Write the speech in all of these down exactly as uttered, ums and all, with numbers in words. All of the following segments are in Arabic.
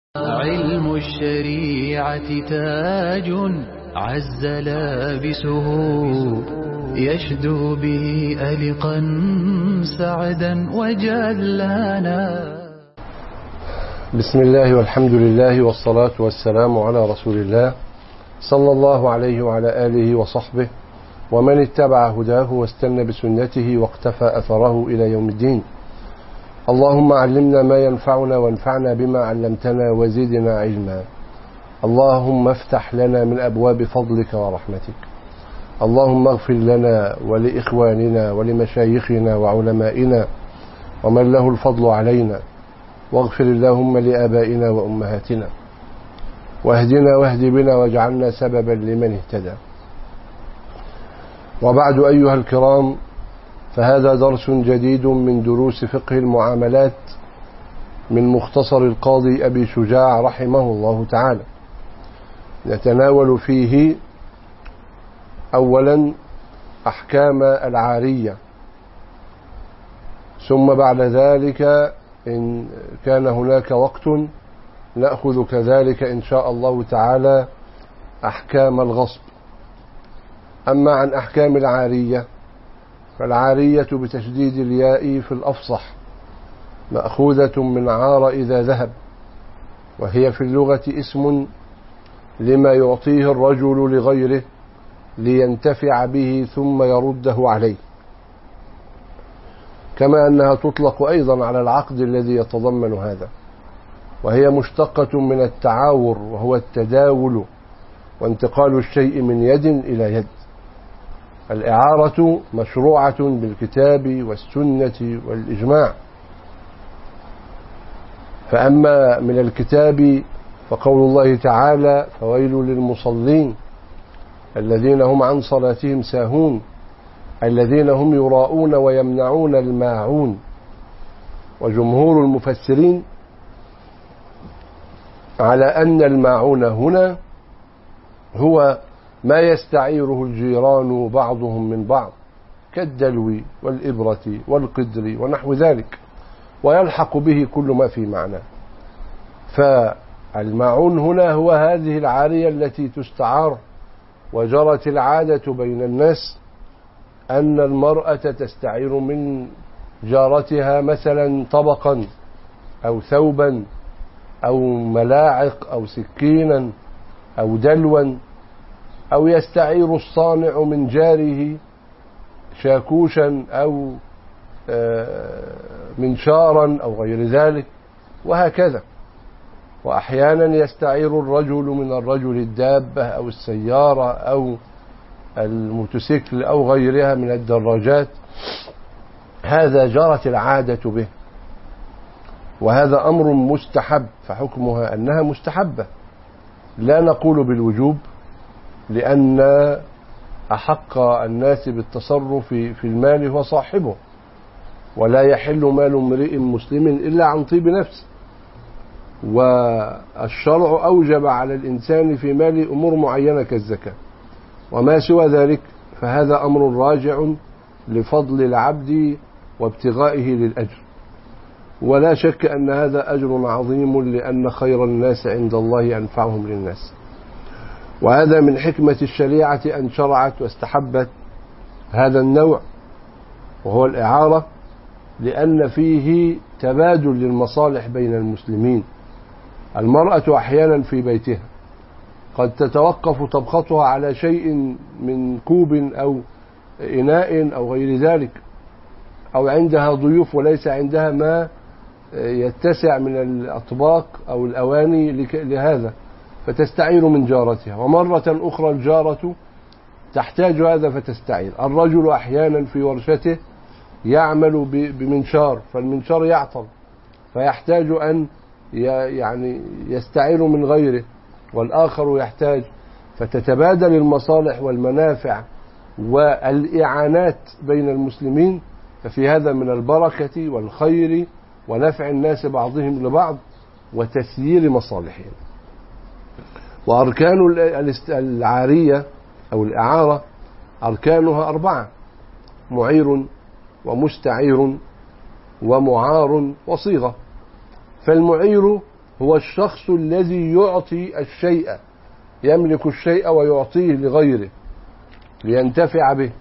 علم الشريعة تاج عز لابسه يشدو به ألقا سعدا وجلانا. بسم الله والحمد لله والصلاة والسلام على رسول الله صلى الله عليه وعلى آله وصحبه ومن اتبع هداه واستنى بسنته واقتفى أثره إلى يوم الدين. اللهم علمنا ما ينفعنا وانفعنا بما علمتنا وزدنا علما. اللهم افتح لنا من أبواب فضلك ورحمتك. اللهم اغفر لنا ولإخواننا ولمشايخنا وعلمائنا ومن له الفضل علينا، واغفر اللهم لآبائنا وأمهاتنا، واهدنا واهد بنا واجعلنا سببا لمن اهتدى. وبعد أيها الكرام، فهذا درس جديد من دروس فقه المعاملات من مختصر القاضي أبي شجاع رحمه الله تعالى. نتناول فيه أولا أحكام العارية، ثم بعد ذلك إن كان هناك وقت نأخذ كذلك إن شاء الله تعالى أحكام الغصب. أما عن أحكام العارية، فالعارية بتشديد الياء في الأفصح مأخوذة من عار إذا ذهب، وهي في اللغة اسم لما يعطيه الرجل لغيره لينتفع به ثم يرده عليه، كما أنها تطلق أيضا على العقد الذي يتضمن هذا، وهي مشتقة من التعاور وهو التداول وانتقال الشيء من يد إلى يد. الإعارة مشروعة بالكتاب والسنة والإجماع. فأما من الكتاب فقول الله تعالى: فويل للمصلين الذين هم عن صلاتهم ساهون الذين هم يراءون ويمنعون الماعون. وجمهور المفسرين على أن الماعون هنا هو ما يستعيره الجيران بعضهم من بعض كالدلو والإبرة والقدر ونحو ذلك، ويلحق به كل ما في معناه. فالماعون هنا هو هذه العارية التي تستعار. وجرت العادة بين الناس أن المرأة تستعير من جارتها مثلا طبقا أو ثوبا أو ملاعق أو سكينا أو دلوا، أو يستعير الصانع من جاره شاكوشا أو منشارا أو غير ذلك، وهكذا. وأحيانا يستعير الرجل من الرجل الدابة أو السيارة أو الموتوسيكل أو غيرها من الدراجات. هذا جرت العادة به، وهذا أمر مستحب، فحكمها أنها مستحبة، لا نقول بالوجوب، لأن أحق الناس بالتصرف في المال هو صاحبه، ولا يحل مال امرئ مسلم إلا عن طيب نفس. والشرع أوجب على الإنسان في مال أمور معينة كالزكاة، وما سوى ذلك فهذا أمر راجع لفضل العبد وابتغائه للأجر، ولا شك أن هذا أجر عظيم، لأن خير الناس عند الله أنفعهم للناس. وهذا من حكمة الشريعة أن شرعت واستحبت هذا النوع وهو الإعارة، لأن فيه تبادل للمصالح بين المسلمين. المرأة أحيانا في بيتها قد تتوقف طبختها على شيء من كوب أو إناء أو غير ذلك، أو عندها ضيوف وليس عندها ما يتسع من الأطباق أو الأواني لهذا، فتستعير من جارتها. ومرة أخرى الجارة تحتاج هذا فتستعير. الرجل أحيانا في ورشته يعمل بمنشار، فالمنشار يعطل فيحتاج أن يعني يستعير من غيره، والآخر يحتاج، فتتبادل المصالح والمنافع والإعانات بين المسلمين. ففي هذا من البركة والخير ونفع الناس بعضهم لبعض وتسيير مصالحهم. وأركان العارية أو الإعارة أركانها أربعة: معير ومستعير ومعار وصيغة. فالمعير هو الشخص الذي يعطي الشيء، يملك الشيء ويعطيه لغيره لينتفع به.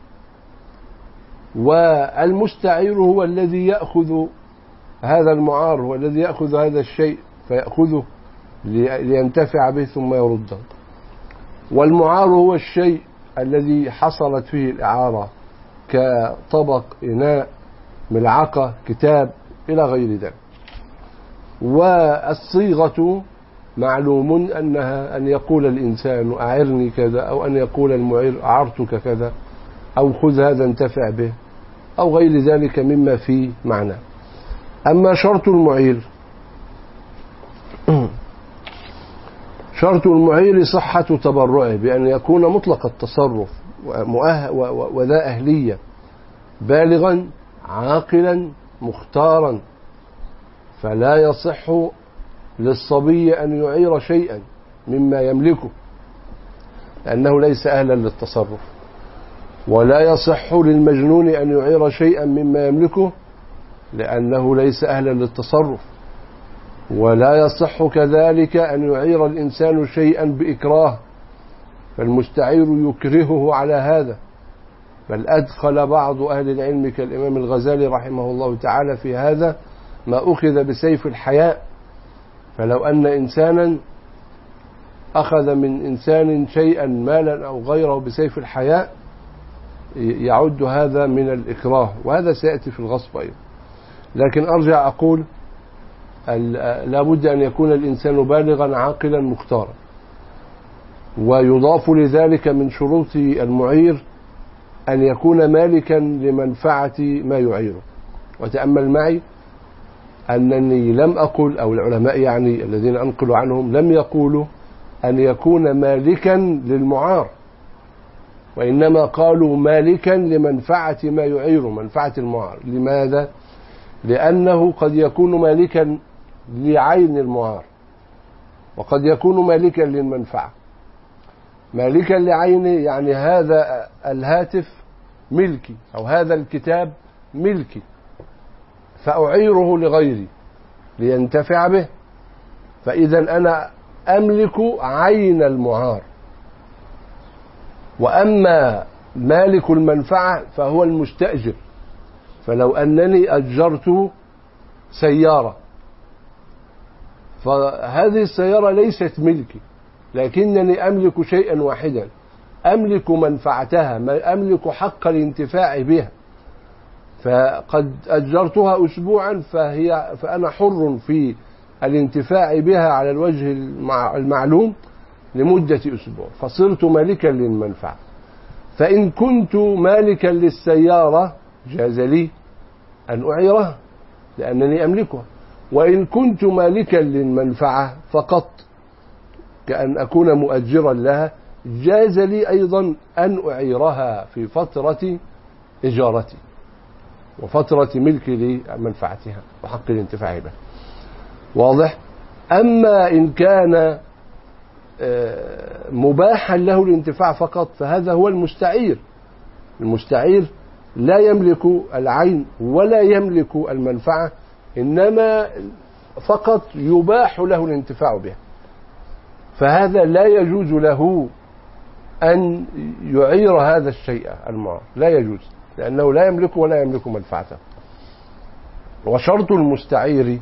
والمستعير هو الذي يأخذ هذا المعار، هو الذي يأخذ هذا الشيء فيأخذه لينتفع به ثم يرده. والمعار هو الشيء الذي حصلت فيه الإعارة كطبق، إناء، ملعقة، كتاب إلى غير ذلك. والصيغة معلوم أنها أن يقول الإنسان أعرني كذا، أو أن يقول المعير أعرتك كذا، أو خذ هذا انتفع به، أو غير ذلك مما في معنى. أما شرط المعير، شرط المعير صحة تبرعه بأن يكون مطلق التصرف وذا أهلية، بالغا عاقلا مختارا، فلا يصح للصبي أن يعير شيئا مما يملكه لأنه ليس أهلا للتصرف، ولا يصح للمجنون أن يعير شيئا مما يملكه لأنه ليس أهلا للتصرف، ولا يصح كذلك أن يعير الإنسان شيئا بإكراه، فالمستعير يكرهه على هذا. بل أدخل بعض أهل العلم كالإمام الغزالي رحمه الله تعالى في هذا ما أخذ بسيف الحياء. فلو أن إنسانا أخذ من إنسان شيئا مالا أو غيره بسيف الحياء يعد هذا من الإكراه، وهذا سيأتي في الغصب أيضا. لكن أرجع أقول لا بد أن يكون الإنسان بالغا عاقلا مختارا. ويضاف لذلك من شروط المعير أن يكون مالكا لمنفعة ما يعيره. وتأمل معي أنني لم أقل، أو العلماء يعني الذين أنقل عنهم لم يقولوا أن يكون مالكا للمعار، وإنما قالوا مالكا لمنفعة ما يعيره، منفعة المعار. لماذا؟ لأنه قد يكون مالكا لعين المعار، وقد يكون مالكا للمنفعة. مالكا لعينه يعني هذا الهاتف ملكي، أو هذا الكتاب ملكي، فأعيره لغيري لينتفع به، فإذا أنا أملك عين المعار. وأما مالك المنفعة فهو المستأجر، فلو أنني أجرت سيارة، فهذه السيارة ليست ملكي، لكنني أملك شيئا واحدا، أملك منفعتها، أملك حق الانتفاع بها. فقد أجرتها أسبوعا فهي فأنا حر في الانتفاع بها على الوجه المعلوم لمدة أسبوع، فصرت مالكا للمنفعة. فإن كنت مالكا للسيارة جاز لي أن أعيرها لأنني أملكها، وإن كنت مالكا للمنفعة فقط كأن أكون مؤجرا لها جاز لي أيضا أن أعيرها في فترة إجارتي وفترة ملكي لمنفعتها وحق الانتفاع بها. واضح؟ أما إن كان مباحا له الانتفاع فقط فهذا هو المستعير. المستعير لا يملك العين ولا يملك المنفعة، إنما فقط يباح له الانتفاع بها، فهذا لا يجوز له أن يعير هذا الشيء المعار، لا يجوز، لأنه لا يملك ولا يملك منفعته. وشرط المستعير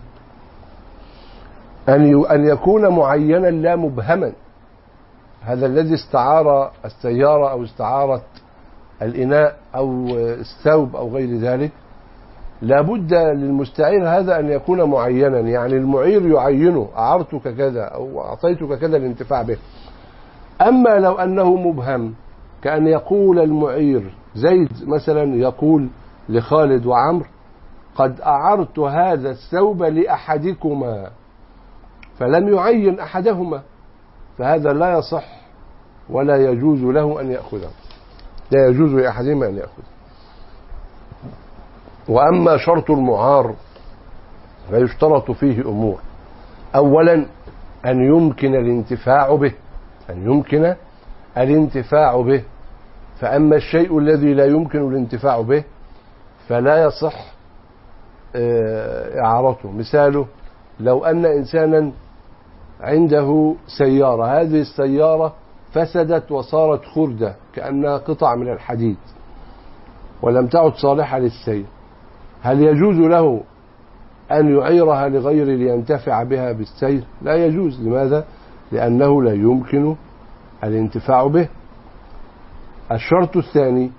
أن يكون معينا لا مبهما. هذا الذي استعار السيارة أو استعارت الإناء أو الثوب أو غير ذلك لا بد للمستعير هذا أن يكون معينا، يعني المعير يعينه، أعرتك كذا أو أعطيتك كذا الانتفاع به. أما لو أنه مبهم كأن يقول المعير زيد مثلا يقول لخالد وعمر قد أعرت هذا الثوب لأحدكما، فلم يعين أحدهما، فهذا لا يصح ولا يجوز له أن يأخذه، لا يجوز لأحدهما أن يأخذ. وأما شرط المعار فيشترط فيه أمور. أولا أن يمكن الانتفاع به، أن يمكن الانتفاع به. فأما الشيء الذي لا يمكن الانتفاع به فلا يصح إعارته. مثاله لو أن إنسانا عنده سيارة، هذه السيارة فسدت وصارت خردة كأنها قطع من الحديد ولم تعد صالحة للسير، هل يجوز له أن يعيرها لغير لينتفع بها بالسير؟ لا يجوز. لماذا؟ لأنه لا يمكن الانتفاع به. الشرط الثاني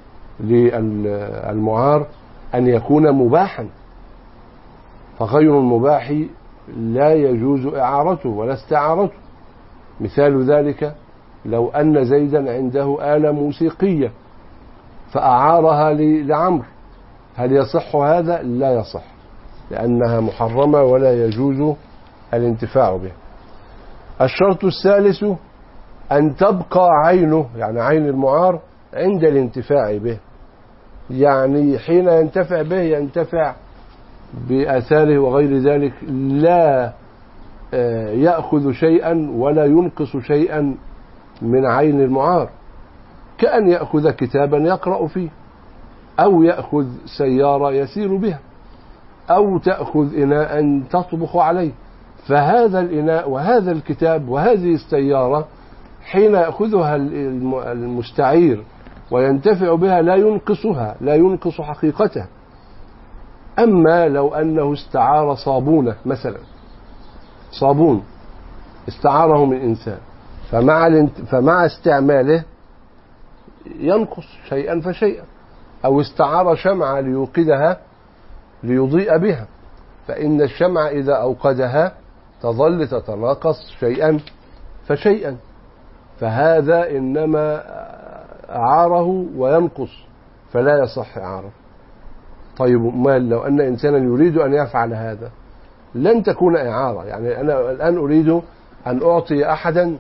للمعار أن يكون مباحا، فغير المباح لا يجوز إعارته ولا استعارته. مثال ذلك لو أن زيدا عنده آلة موسيقية فأعارها لعمر، هل يصح هذا؟ لا يصح، لأنها محرمة ولا يجوز الانتفاع بها. الشرط الثالث أن تبقى عينه، يعني عين المعار، عند الانتفاع به، يعني حين ينتفع به ينتفع بآثاره وغير ذلك، لا يأخذ شيئا ولا ينقص شيئا من عين المعار، كأن يأخذ كتابا يقرأ فيه، أو يأخذ سيارة يسير بها، أو تأخذ إناء تطبخ عليه. فهذا الإناء وهذا الكتاب وهذه السيارة حين يأخذها المستعير وينتفع بها لا ينقصها، لا ينقص حقيقتها. أما لو أنه استعار صابونة مثلا، صابون استعاره من إنسان، فمع فمع استعماله ينقص شيئا فشيئا، أو استعار شمعة ليوقدها ليضيء بها، فإن الشمعة إذا أوقدها تظل تتناقص شيئا فشيئا، فهذا إنما أعاره وينقص فلا يصح إعارة. طيب مال لو أن إنسانا يريد أن يفعل هذا لن تكون إعارة. يعني أنا الآن أريد أن أعطي أحدا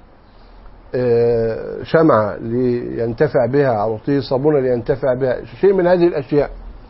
شمعة لينتفع بها، أو أعطيه صابونة لينتفع بها، شيء من هذه الأشياء،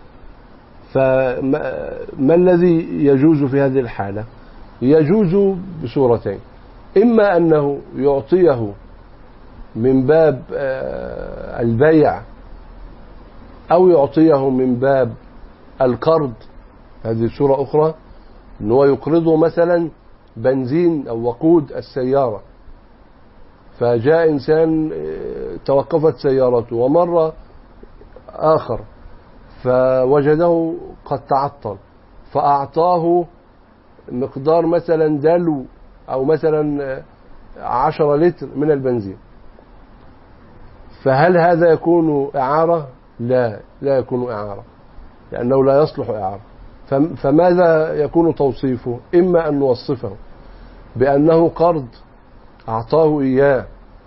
فما الذي يجوز في هذه الحالة؟ يجوز بصورتين: إما أنه يعطيه من باب البيع، أو يعطيه من باب القرض، هذه صورة أخرى، أنه يقرضه مثلا بنزين أو وقود السيارة، فجاء إنسان توقفت سيارته ومر آخر فوجده قد تعطل، فأعطاه مقدار مثلا دلو أو مثلا عشرة لتر من البنزين، فهل هذا يكون إعارة؟ لا، لا يكون إعارة، لأنه لا يصلح إعارة. فماذا يكون توصيفه؟ إما أن نوصفه بأنه قرض أعطاه إياه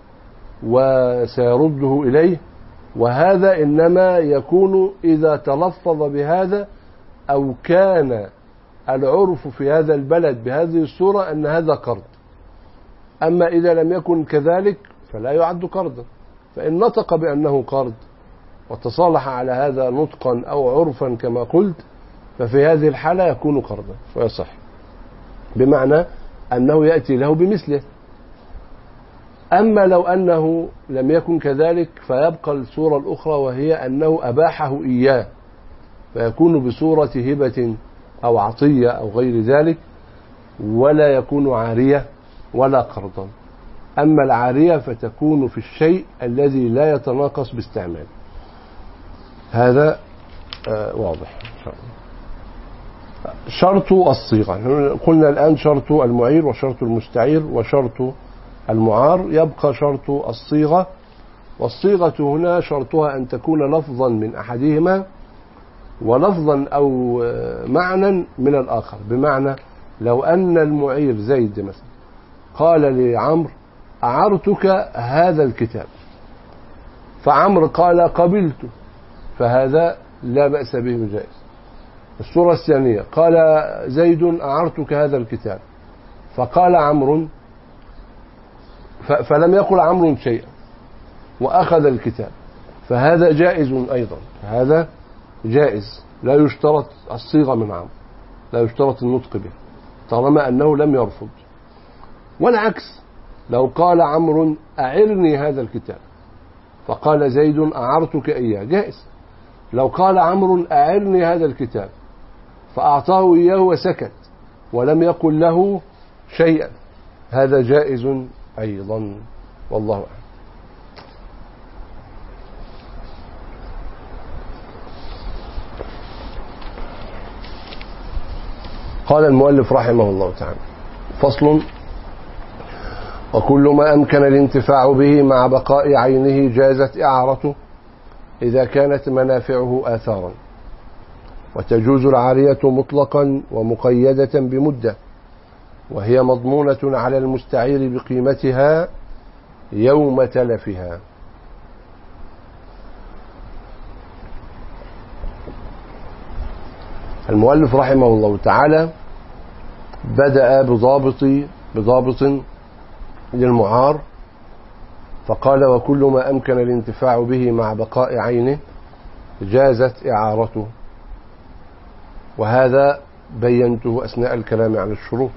وسيرده إليه، وهذا إنما يكون إذا تلفظ بهذا أو كان العرف في هذا البلد بهذه الصورة أن هذا قرض. أما إذا لم يكن كذلك فلا يعد قرضا. فإن نطق بأنه قرض وتصالح على هذا نطقا أو عرفا كما قلت، ففي هذه الحالة يكون قرضا ويصح، بمعنى أنه يأتي له بمثله. أما لو أنه لم يكن كذلك فيبقى الصورة الأخرى، وهي أنه أباحه إياه، فيكون بصورة هبة أو عطية أو غير ذلك، ولا يكون عارية ولا قرضا. أما العارية فتكون في الشيء الذي لا يتناقص باستعمال. هذا آه واضح إن شاء الله. شرط الصيغة، قلنا الآن شرط المعير وشرط المستعير وشرط المعار، يبقى شرط الصيغة. والصيغة هنا شرطها أن تكون لفظا من أحدهما ولفظا أو معنى من الآخر. بمعنى لو أن المعير زيد مثلا قال لعمر أعرتك هذا الكتاب، فعمر قال قبلت، فهذا لا بأس به جائز. الصورة الثانية قال زيد أعرتك هذا الكتاب، فقال عمرو، فلم يقل عمرو شيئا وأخذ الكتاب، فهذا جائز أيضا، هذا جائز، لا يشترط الصيغة من عمرو، لا يشترط النطق به طالما أنه لم يرفض. والعكس، لو قال عمرو أعرني هذا الكتاب فقال زيد أعرتك إياه، جائز. لو قال عمرو أعرني هذا الكتاب فأعطاه إياه وسكت ولم يقل له شيئا، هذا جائز أيضا، والله أعلم. قال المؤلف رحمه الله تعالى: فصل: وكل ما أمكن الانتفاع به مع بقاء عينه جازت إعارته إذا كانت منافعه آثارا، وتجوز العارية مطلقا ومقيدة بمدة، وهي مضمونة على المستعير بقيمتها يوم تلفها. المؤلف رحمه الله تعالى بدأ بضابط بضابط للمعار، فقال: وكل ما أمكن الانتفاع به مع بقاء عينه جازت إعارته. وهذا بينته أثناء الكلام عن الشروط،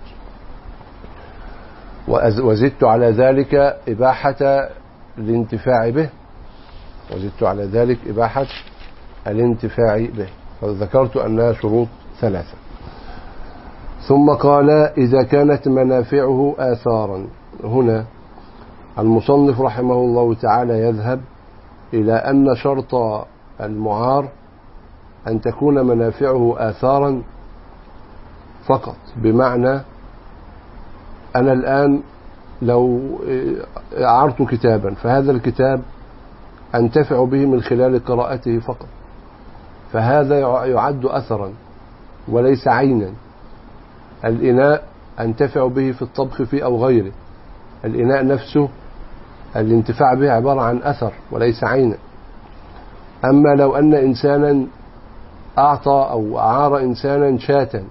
وزدت على ذلك إباحة الانتفاع به وزدت على ذلك إباحة الانتفاع به فذكرت أنها شروط ثلاثة. ثم قال: إذا كانت منافعه آثارا. هنا المصنف رحمه الله تعالى يذهب إلى أن شرط المعار أن تكون منافعه آثارا فقط، بمعنى أنا الآن لو أعرت كتابا فهذا الكتاب أنتفع به من خلال قراءته فقط، فهذا يعد أثرا وليس عينا. الإناء أنتفع به في الطبخ فيه أو غيره، الإناء نفسه الانتفاع به عبارة عن أثر وليس عينا. أما لو أن إنسانا أعطى أو أعار إنسانا شاة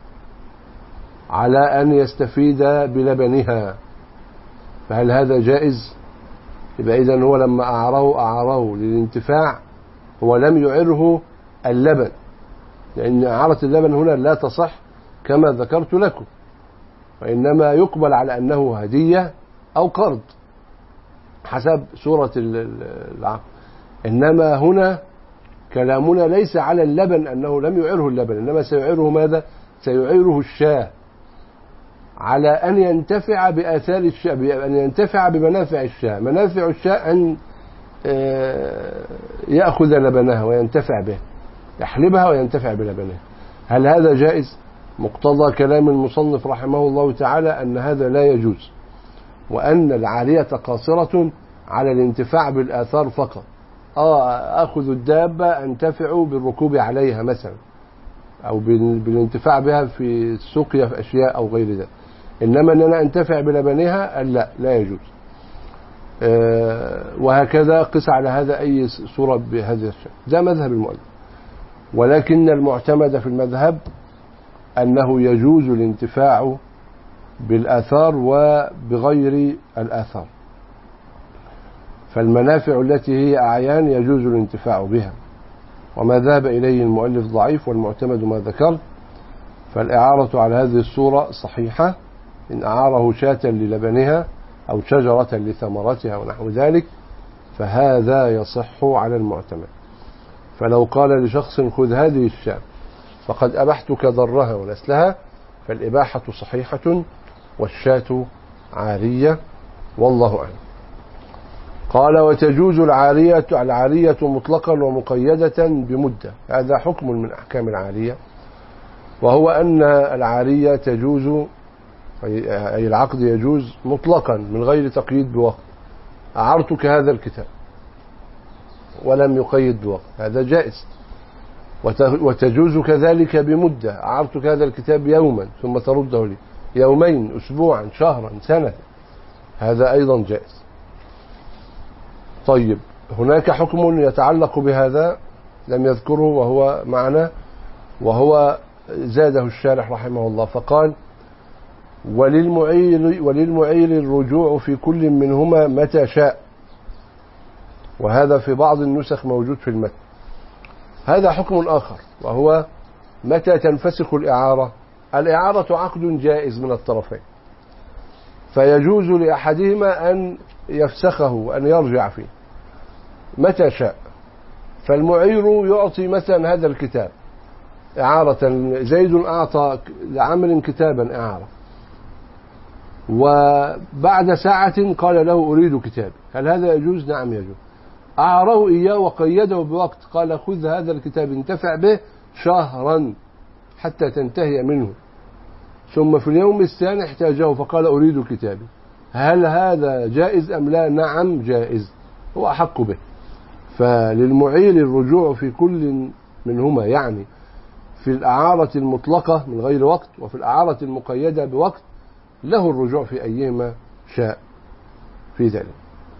على أن يستفيد بلبنها، فهل هذا جائز؟ يبقى إذن هو لما أعاره أعاره للانتفاع، هو لم يعره اللبن، لأن إعارة اللبن هنا لا تصح كما ذكرت لكم، وإنما يقبل على أنه هدية أو قرض حسب سورة العقد. إنما هنا كلامنا ليس على اللبن أنه لم يعره اللبن، إنما سيعره ماذا؟ سيعيره الشاة على أن ينتفع بآثار الشاة، أن ينتفع بمنافع الشاة. منافع الشاة أن يأخذ لبنها وينتفع به، يحلبها وينتفع بلبنها. هل هذا جائز؟ مقتضى كلام المصنف رحمه الله تعالى أن هذا لا يجوز، وأن العارية قاصرة على الانتفاع بالآثار فقط. آه أخذ الدابة أنتفع بالركوب عليها مثلا، أو بالانتفاع بها في السقيا في أشياء أو غير ذلك، إنما أن أنا أنتفع بلبنها لا لا يجوز. أه وهكذا قس على هذا أي صورة بهذا الشيء. ده مذهب المؤلف، ولكن المعتمد في المذهب أنه يجوز الانتفاع بالآثار وبغير الآثار، فالمنافع التي هي أعيان يجوز الانتفاع بها، وما ذهب إليه المؤلف ضعيف، والمعتمد ما ذكرت. فالإعارة على هذه الصورة صحيحة إن أعاره شاة للبنها أو شجرة لثمرتها ونحو ذلك، فهذا يصح على المعتمد. فلو قال لشخص خذ هذه الشاة فقد أبحتك ضرها ونسلها، فالإباحة صحيحة والشاة عارية، والله أعلم. قال: وتجوز العارية العارية مطلقا ومقيدة بمدة. هذا حكم من أحكام العارية، وهو أن العارية تجوز، أي العقد يجوز مطلقا من غير تقييد بوقت. أعرتك هذا الكتاب ولم يقيد بوقت، هذا جائز. وتجوز كذلك بمدة، أعرتك هذا الكتاب يوما ثم ترده لي، يومين، أسبوعا، شهرا، سنة، هذا أيضا جائز. طيب، هناك حكم يتعلق بهذا لم يذكره وهو معنا، وهو زاده الشارح رحمه الله فقال: وللمعير, وللمعير الرجوع في كل منهما متى شاء. وهذا في بعض النسخ موجود في المتن. هذا حكم آخر، وهو متى تنفسخ الإعارة. الإعارة عقد جائز من الطرفين، فيجوز لأحدهما أن يفسخه وأن يرجع فيه متى شاء. فالمعير يعطي مثلا هذا الكتاب إعارة، زيد أعطى لعمر كتابا إعارة، وبعد ساعة قال له أريد كتابي، هل هذا يجوز؟ نعم يجوز. أعاره إياه وقيده بوقت، قال خذ هذا الكتاب انتفع به شهرا حتى تنتهي منه، ثم في اليوم الثاني احتاجه فقال أريد كتابي، هل هذا جائز أم لا؟ نعم جائز، هو أحق به. فللمعير الرجوع في كل منهما، يعني في الإعارة المطلقة من غير وقت وفي الإعارة المقيدة بوقت، له الرجوع في أيهما شاء في ذلك.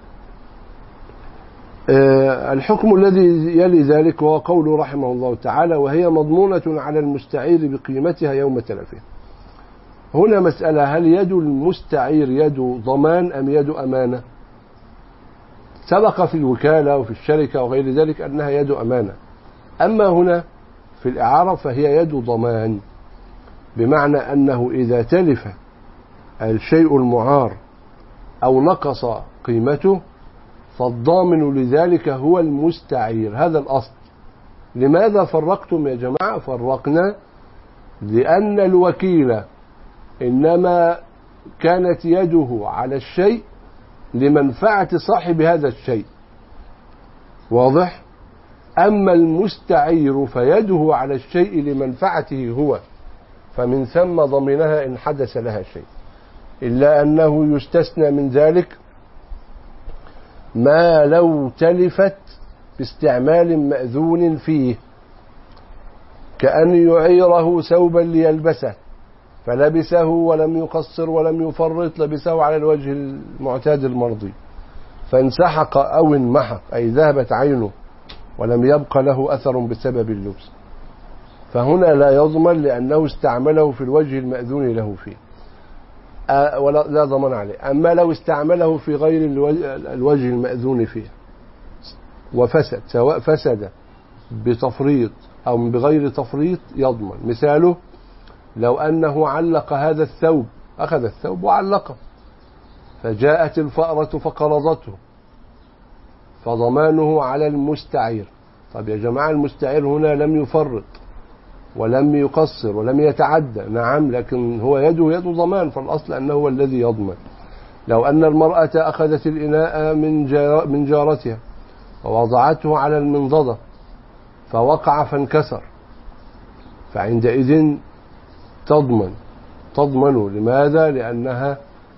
الحكم الذي يلي ذلك هو قوله رحمه الله تعالى: وهي مضمونة على المستعير بقيمتها يوم تلفه. هنا مسألة: هل يد المستعير يد ضمان أم يد أمانة؟ سبق في الوكالة وفي الشركة وغير ذلك أنها يد أمانة، أما هنا في الإعارة فهي يد ضمان، بمعنى أنه إذا تلف الشيء المعار أو نقص قيمته فالضامن لذلك هو المستعير، هذا الأصل. لماذا فرقتم يا جماعة؟ فرقنا لأن الوكيل إنما كانت يده على الشيء لمنفعة صاحب هذا الشيء، واضح؟ أما المستعير فيده على الشيء لمنفعته هو، فمن ثم ضمنها إن حدث لها شيء، إلا أنه يستثنى من ذلك ما لو تلفت باستعمال مأذون فيه، كأن يعيره ثوبا ليلبسه فلبسه ولم يقصر ولم يفرط، لبسه على الوجه المعتاد المرضي فانسحق أو انمحق، أي ذهبت عينه ولم يبق له أثر بسبب اللبس، فهنا لا يضمن لأنه استعمله في الوجه المأذون له فيه، أه ولا لا ضمان عليه. أما لو استعمله في غير الوجه المأذون فيه وفسد، سواء فسد بتفريط أو بغير تفريط، يضمن. مثاله: لو أنه علق هذا الثوب، أخذ الثوب وعلقه فجاءت الفأرة فقرضته، فضمانه على المستعير. طب يا جماعة، المستعير هنا لم يفرط ولم يقصر ولم يتعدى، نعم، لكن هو يده يد ضمان، فالأصل أنه هو الذي يضمن. لو أن المرأة أخذت الإناء من من جارتها ووضعته على المنضدة فوقع فانكسر، فعندئذ تضمن تضمن لماذا؟ لأنها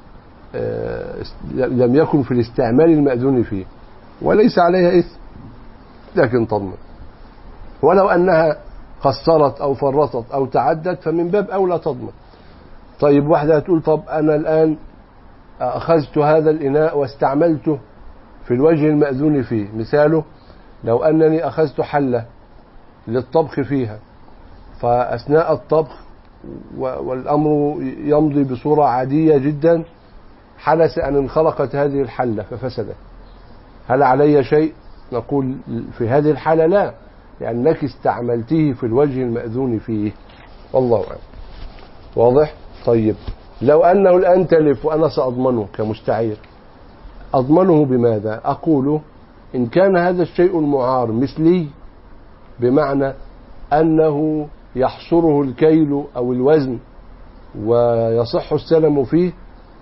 لم يكن في الاستعمال المأذون فيه وليس عليها إثم، لكن تضمن. ولو أنها قصرت أو فرطت أو تعدت فمن باب أولى تضمن. طيب واحدة تقول: طب أنا الآن أخذت هذا الإناء واستعملته في الوجه المأذون فيه. مثاله: لو أنني أخذت حلة للطبخ فيها، فأثناء الطبخ والأمر يمضي بصورة عادية جدا حدث أن انخلقت هذه الحلة ففسدت، هل علي شيء؟ نقول في هذه الحالة لا، لأنك استعملته في الوجه المأذون فيه، والله أعلم. واضح؟ طيب، لو أنه الآن تلف وأنا سأضمنه كمستعير، أضمنه بماذا؟ أقول إن كان هذا الشيء المعار مثلي، بمعنى أنه يحصره الكيل أو الوزن ويصح السلم فيه،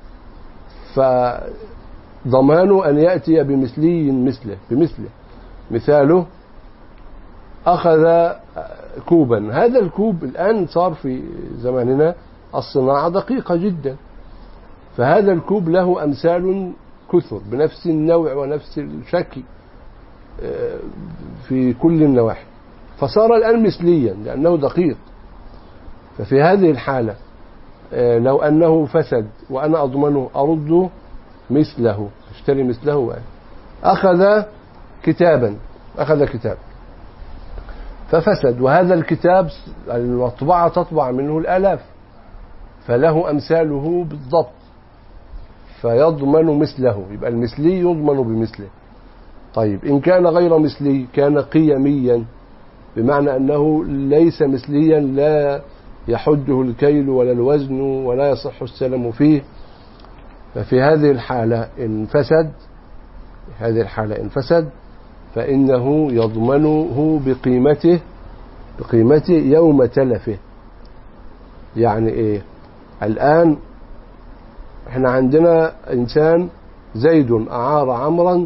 فضمانه أن يأتي بمثلي مثله بمثله. مثاله: أخذ كوبا، هذا الكوب الآن صار في زماننا الصناعة دقيقة جدا، فهذا الكوب له أمثال كثر بنفس النوع ونفس الشكل في كل النواحي، فصار الآن مثليا لأنه دقيق. ففي هذه الحالة لو أنه فسد وأنا أضمنه أرده مثله، اشتري مثله. أخذ كتابا أخذ كتاب ففسد، وهذا الكتاب المطبعة تطبع منه الآلاف، فله أمثاله بالضبط، فيضمن مثله، يبقى المثلي يضمن بمثله. طيب، إن كان غير مثلي، كان قيميا، بمعنى أنه ليس مثليا، لا يحده الكيل ولا الوزن ولا يصح السلم فيه، ففي هذه الحالة إن فسد هذه الحالة إن فسد فإنه يضمنه بقيمته بقيمته يوم تلفه. يعني إيه؟ الآن احنا عندنا إنسان زيد أعار عمرا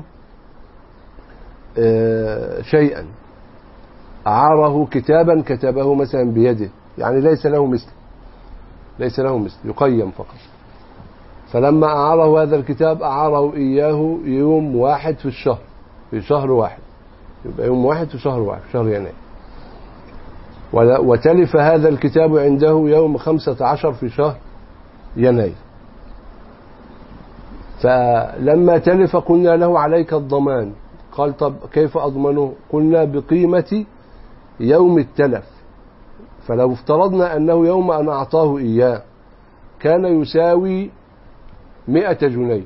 اه شيئا، أعاره كتابا كتبه مثلا بيده، يعني ليس له مثل ليس له مثل يقيم فقط. فلما أعاره هذا الكتاب أعاره إياه يوم واحد في الشهر، في شهر واحد، يبقى يوم واحد في شهر واحد في شهر يناير. وتلف هذا الكتاب عنده يوم خمسة عشر في شهر يناير. فلما تلف قلنا له عليك الضمان. قال طب كيف أضمنه؟ قلنا بقيمة يوم التلف. فلو افترضنا أنه يوم أن أعطاه إياه كان يساوي مئة جنيه،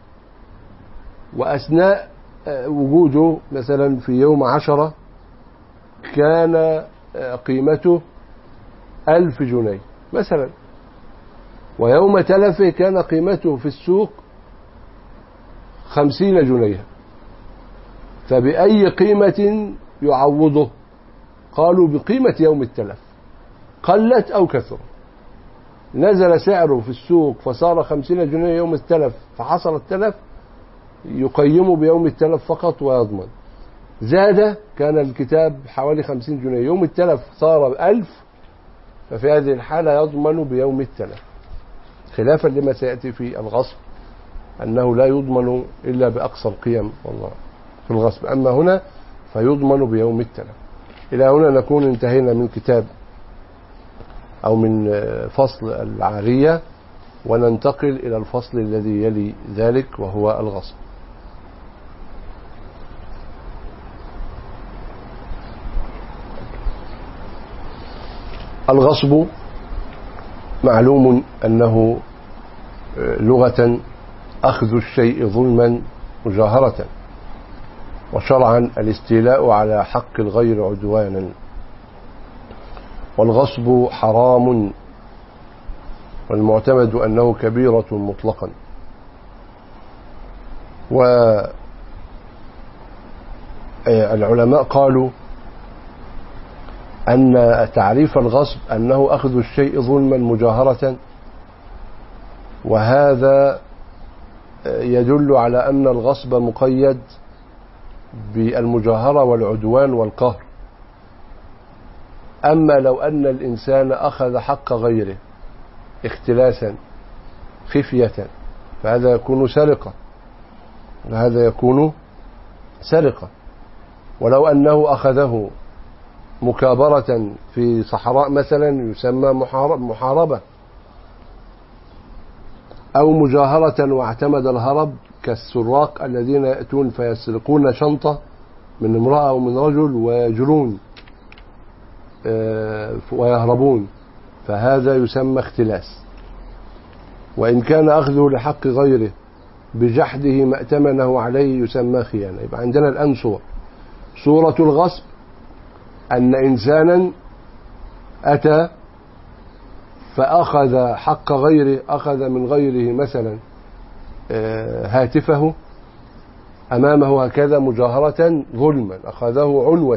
وأثناء وجوده مثلا في يوم عشرة كان قيمته ألف جنيه مثلا، ويوم تلفه كان قيمته في السوق خمسين جنيه، فبأي قيمة يعوضه؟ قالوا بقيمة يوم التلف، قلت أو كثر. نزل سعره في السوق فصار خمسين جنيه يوم التلف، فحصل التلف يقيمه بيوم التلف فقط ويضمن. زاد كان الكتاب حوالي خمسين جنيه، يوم التلف صار ألف، ففي هذه الحالة يضمن بيوم التلف، خلافا لما سيأتي في الغصب أنه لا يضمن إلا بأقصى القيم والله في الغصب، أما هنا فيضمن بيوم التلف. إلى هنا نكون انتهينا من كتاب أو من فصل العارية، وننتقل إلى الفصل الذي يلي ذلك وهو الغصب. الغصب معلوم أنه لغة أخذ الشيء ظلما مجاهرة، وشرعا الاستيلاء على حق الغير عدوانا. والغصب حرام، والمعتمد أنه كبيرة مطلقا. والعلماء قالوا أن تعريف الغصب أنه أخذ الشيء ظلما مجاهرة، وهذا يدل على أن الغصب مقيد بالمجاهرة والعدوان والقهر. أما لو أن الإنسان أخذ حق غيره اختلاسا خفية فهذا يكون سرقة، وهذا يكون سرقة. ولو أنه أخذه مكابرة في صحراء مثلا يسمى محاربة، أو مجاهرة واعتمد الهرب كالسراق الذين يأتون فيسرقون شنطة من امرأة أو من رجل ويجرون ويهربون، فهذا يسمى اختلاس. وإن كان أخذه لحق غيره بجحده ما ائتمنه عليه يسمى خيانة. يبقى عندنا الآن صور. صورة الغصب أن إنسانا أتى فأخذ حق غيره، أخذ من غيره مثلا هاتفه أمامه هكذا مجاهرة ظلما، أخذه عنوة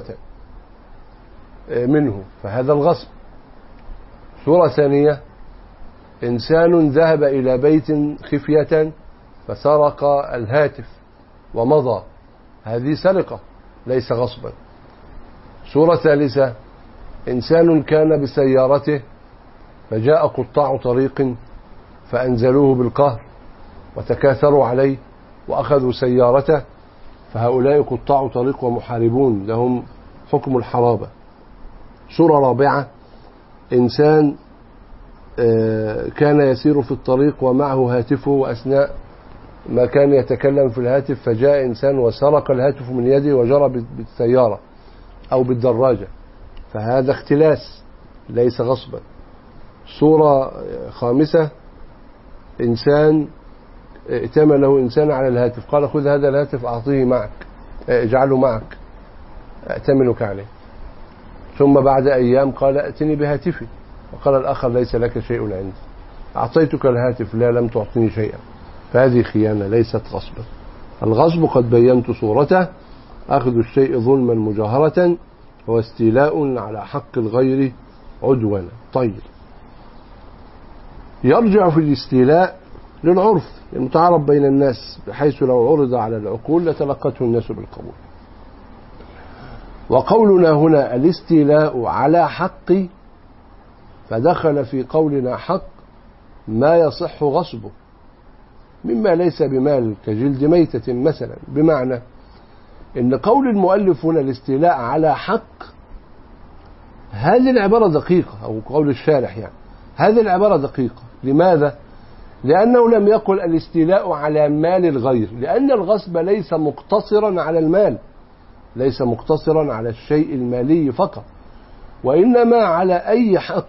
منه، فهذا الغصب. صورة ثانية إنسان ذهب إلى بيت خفية فسرق الهاتف ومضى، هذه سرقة ليس غصبا. صورة ثالثة إنسان كان بسيارته فجاء قطاع طريق فأنزلوه بالقهر وتكاثروا عليه وأخذوا سيارته، فهؤلاء قطاع طريق ومحاربون لهم حكم الحرابة. صورة رابعة إنسان كان يسير في الطريق ومعه هاتفه، وأثناء ما كان يتكلم في الهاتف فجاء إنسان وسرق الهاتف من يده وجرى بالسيارة أو بالدراجة، فهذا اختلاس ليس غصبا. صورة خامسة إنسان ائتمنه إنسان على الهاتف، قال خذ هذا الهاتف أعطيه معك، اجعله معك أأتمنك عليه، ثم بعد أيام قال أتني بهاتفي، وقال الآخر ليس لك شيء عندي، أعطيتك الهاتف لا لم تعطني شيئا، فهذه خيانة ليست غصبا. الغصب قد بينت صورته، أخذ الشيء ظلما مجاهرة، هو استيلاء على حق الغير عدوانا. طيب، يرجع في الاستيلاء للعرف المتعارف بين الناس، بحيث لو عرض على العقول لتلقته الناس بالقبول. وقولنا هنا الاستيلاء على حق، فدخل في قولنا حق ما يصح غصبه مما ليس بمال كجلد ميتة مثلا، بمعنى إن قول المؤلف هنا الاستيلاء على حق، هذه العبارة دقيقة، أو قول الشارح يعني هذه العبارة دقيقة. لماذا؟ لأنه لم يقل الاستيلاء على مال الغير، لأن الغصب ليس مقتصرا على المال، ليس مقتصرا على الشيء المالي فقط، وإنما على أي حق.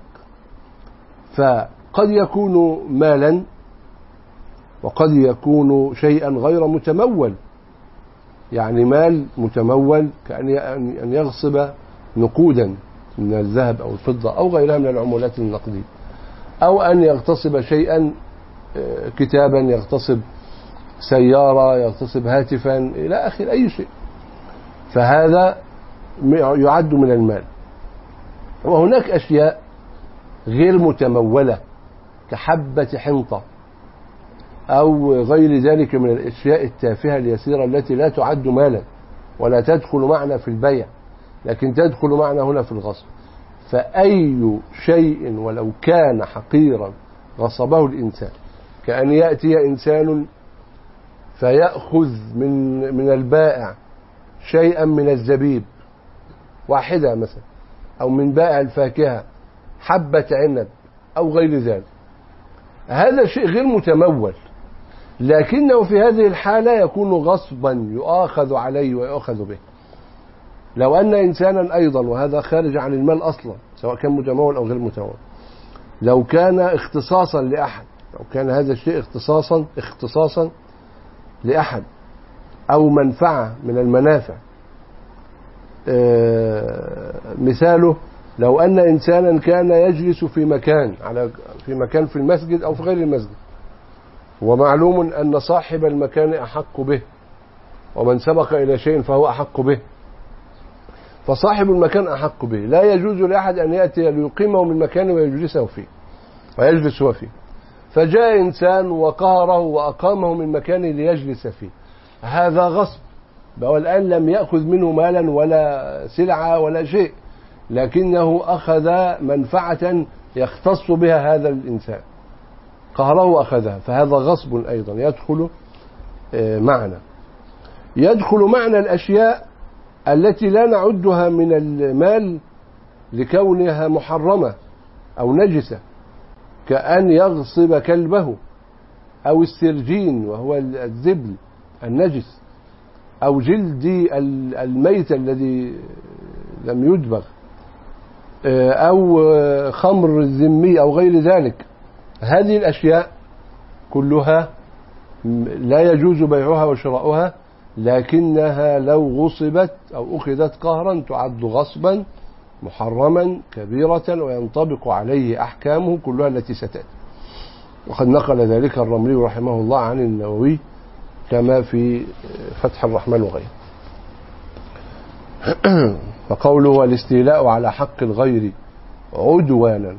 فقد يكون مالا وقد يكون شيئا غير متمول، يعني مال متمول كأن يغصب نقودا من الذهب أو الفضة أو غيرها من العملات النقدية، أو أن يغتصب شيئا كتابا، يغتصب سيارة، يغتصب هاتفا إلى آخر أي شيء، فهذا يعد من المال. وهناك أشياء غير متمولة كحبة حنطة أو غير ذلك من الأشياء التافهة اليسيرة التي لا تعد مالا ولا تدخل معنا في البيع، لكن تدخل معنا هنا في الغصب. فأي شيء ولو كان حقيرا غصبه الإنسان، كأن يأتي إنسان فيأخذ من من البائع شيئا من الزبيب واحدة مثلا، أو من بائع الفاكهة حبة عنب أو غير ذلك، هذا شيء غير متمول، لكنه في هذه الحالة يكون غصبا يؤاخذ عليه ويؤخذ به. لو أن إنسانا أيضا، وهذا خارج عن المال أصلا سواء كان متمول أو غير متمول، لو كان اختصاصا لأحد، لو كان هذا الشيء اختصاصا اختصاصا لأحد أو منفعة من المنافع، مثاله لو أن إنسانا كان يجلس في مكان على في مكان في المسجد أو في غير المسجد، ومعلوم أن صاحب المكان أحق به، ومن سبق إلى شيء فهو أحق به، فصاحب المكان أحق به، لا يجوز لأحد أن يأتي ليقيمه من مكانه ويجلسه فيه ويجلس هو فيه. فجاء إنسان وقهره وأقامه من مكانه ليجلس فيه، هذا غصب، والآن لم يأخذ منه مالا ولا سلعة ولا شيء، لكنه أخذ منفعة يختص بها هذا الإنسان، قهره وأخذها، فهذا غصب أيضا يدخل معنا. يدخل معنا الأشياء التي لا نعدها من المال لكونها محرمة أو نجسة، كأن يغصب كلبه، أو السرجين وهو الزبل النجس، أو جلد الميت الذي لم يدبغ، أو خمر الذمي أو غير ذلك. هذه الأشياء كلها لا يجوز بيعها وشراؤها، لكنها لو غصبت أو أخذت قهرا تعد غصبا محرما كبيرة، وينطبق عليه أحكامه كلها التي ستأتي. وقد نقل ذلك الرملي رحمه الله عن النووي كما في فتح الرحمن وغيره. فقوله الاستيلاء على حق الغير عدوانا،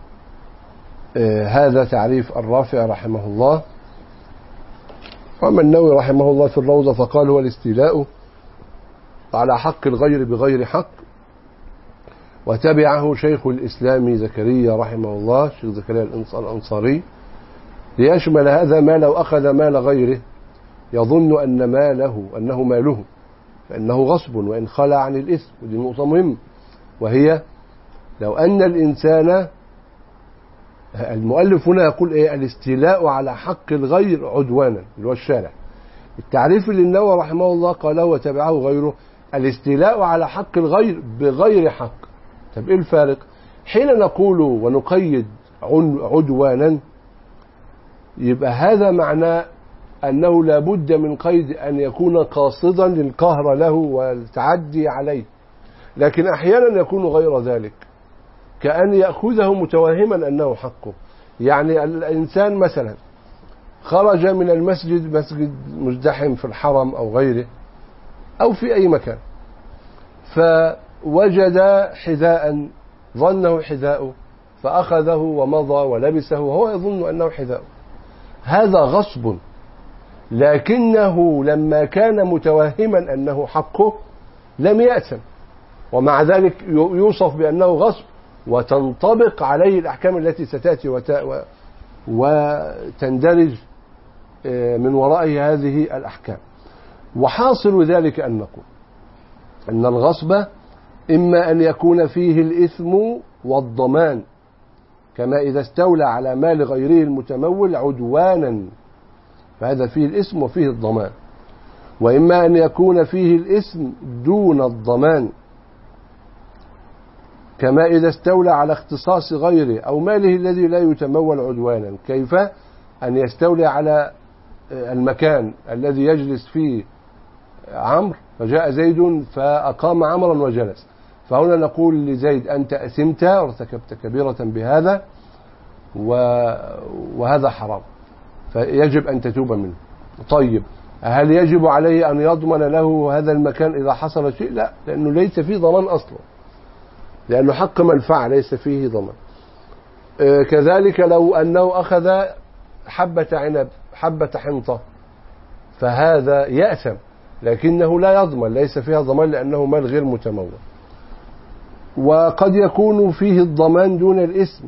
هذا تعريف الرافع رحمه الله. وأما النووي رحمه الله في الروضة فقال هو الاستيلاء على حق الغير بغير حق. وتبعه شيخ الإسلام زكريا رحمه الله، شيخ زكريا الأنصاري، ليشمل هذا ما لو أخذ مال غيره يظن أن ماله أنه ماله، فإنه غصب وإن خلى عن الإثم. ودي نقطة مهمة، وهي لو أن الإنسان، المؤلف هنا يقول إيه؟ الاستيلاء على حق الغير عدوانا، اللي هو الشارع. التعريف اللي النووي رحمه الله قاله وتبعه غيره الاستيلاء على حق الغير بغير حق. طب إيه الفارق؟ حين نقول ونقيد عدوانا يبقى هذا معناه أنه لا بد من قيد أن يكون قاصدا للقهر له والتعدي عليه، لكن أحيانا يكون غير ذلك، كأن يأخذه متوهما أنه حقه. يعني الإنسان مثلا خرج من المسجد، مسجد مزدحم في الحرم أو غيره أو في أي مكان، فوجد حذاء ظنه حذاءه فأخذه ومضى ولبسه وهو يظن أنه حذاءه. هذا غصب، لكنه لما كان متوهما أنه حقه لم يأثم، ومع ذلك يوصف بأنه غصب وتنطبق عليه الأحكام التي ستأتي وتندرج من ورائه هذه الأحكام. وحاصل ذلك أن نقول أن الغصب إما أن يكون فيه الإثم والضمان، كما إذا استولى على مال غيره المتمول عدوانا، فهذا فيه الإثم وفيه الضمان. وإما أن يكون فيه الإثم دون الضمان، كما إذا استولى على اختصاص غيره أو ماله الذي لا يتمول عدوانا. كيف؟ أن يستولي على المكان الذي يجلس فيه عمرو، فجاء زيد فأقام عمرا وجلس، فهنا نقول لزيد أنت أثمت وارتكبت كبيرة بهذا وهذا حرام، فيجب أن تتوب منه. طيب، هل يجب عليه أن يضمن له هذا المكان إذا حصل شيء؟ لا، لأنه ليس فيه ضمان أصلا، لأنه حق منفعة ليس فيه ضمان. كذلك لو أنه أخذ حبة عنب حبة حنطة فهذا يأثم، لكنه لا يضمن، ليس فيها ضمان لأنه مال غير متمول. وقد يكون فيه الضمان دون الإثم،